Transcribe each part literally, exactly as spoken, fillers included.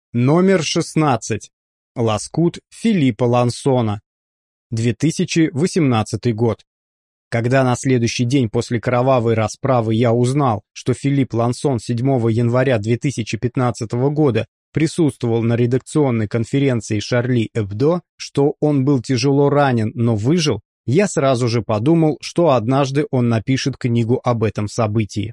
Номер шестнадцать. Лоскут Филиппа Лансона. две тысячи восемнадцатый год. Когда на следующий день после кровавой расправы я узнал, что Филипп Лансон седьмого января две тысячи пятнадцатого года присутствовал на редакционной конференции Шарли Эбдо, что он был тяжело ранен, но выжил, я сразу же подумал, что однажды он напишет книгу об этом событии.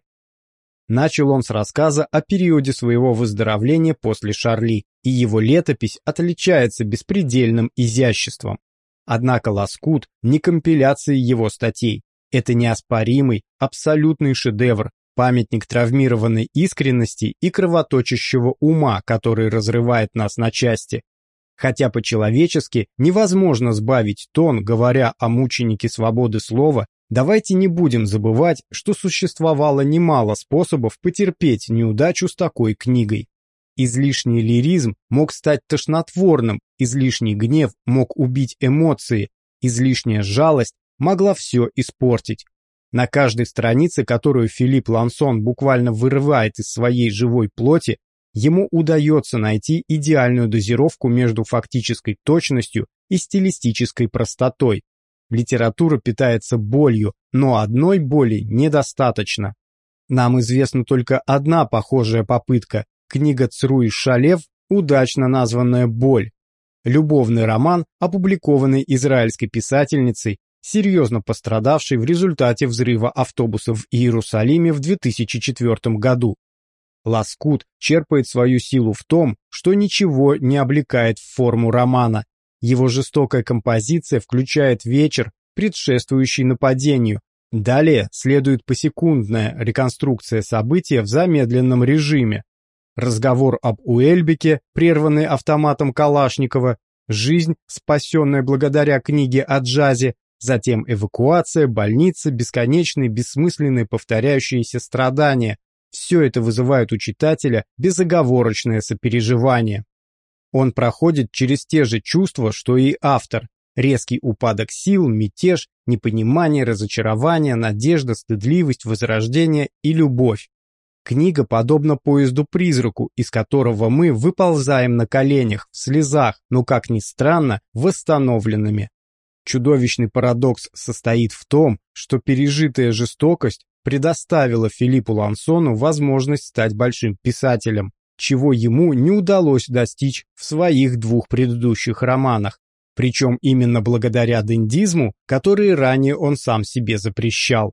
Начал он с рассказа о периоде своего выздоровления после Шарли, и его летопись отличается беспредельным изяществом. Однако «Лоскут» не компиляция его статей. Это неоспоримый, абсолютный шедевр, памятник травмированной искренности и кровоточащего ума, который разрывает нас на части. Хотя по-человечески невозможно сбавить тон, говоря о мученике свободы слова, давайте не будем забывать, что существовало немало способов потерпеть неудачу с такой книгой. Излишний лиризм мог стать тошнотворным, излишний гнев мог убить эмоции, излишняя жалость могла все испортить. На каждой странице, которую Филипп Лансон буквально вырывает из своей живой плоти, ему удается найти идеальную дозировку между фактической точностью и стилистической простотой. Литература питается болью, но одной боли недостаточно. Нам известна только одна похожая попытка – книга Цруи Шалев, удачно названная «Боль». Любовный роман, опубликованный израильской писательницей, серьезно пострадавшей в результате взрыва автобуса в Иерусалиме в две тысячи четвёртом году. «Лоскут» черпает свою силу в том, что ничего не облекает в форму романа. Его жестокая композиция включает вечер, предшествующий нападению. Далее следует посекундная реконструкция события в замедленном режиме. Разговор об Уэльбеке, прерванный автоматом Калашникова, жизнь, спасенная благодаря книге о джазе, затем эвакуация, больница, бесконечные, бессмысленные повторяющиеся страдания. Все это вызывает у читателя безоговорочное сопереживание. Он проходит через те же чувства, что и автор. Резкий упадок сил, мятеж, непонимание, разочарование, надежда, стыдливость, возрождение и любовь. Книга подобна поезду-призраку, из которого мы выползаем на коленях, в слезах, но, как ни странно, восстановленными. Чудовищный парадокс состоит в том, что пережитая жестокость предоставила Филиппу Лансону возможность стать большим писателем, чего ему не удалось достичь в своих двух предыдущих романах, причем именно благодаря дендизму, который ранее он сам себе запрещал.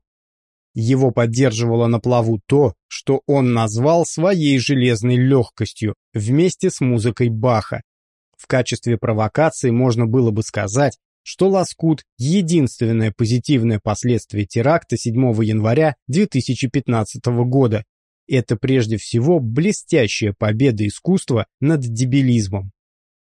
Его поддерживало на плаву то, что он назвал своей железной легкостью вместе с музыкой Баха. В качестве провокации можно было бы сказать, что «Лоскут» — единственное позитивное последствие теракта седьмого января две тысячи пятнадцатого года. Это прежде всего блестящая победа искусства над дебилизмом.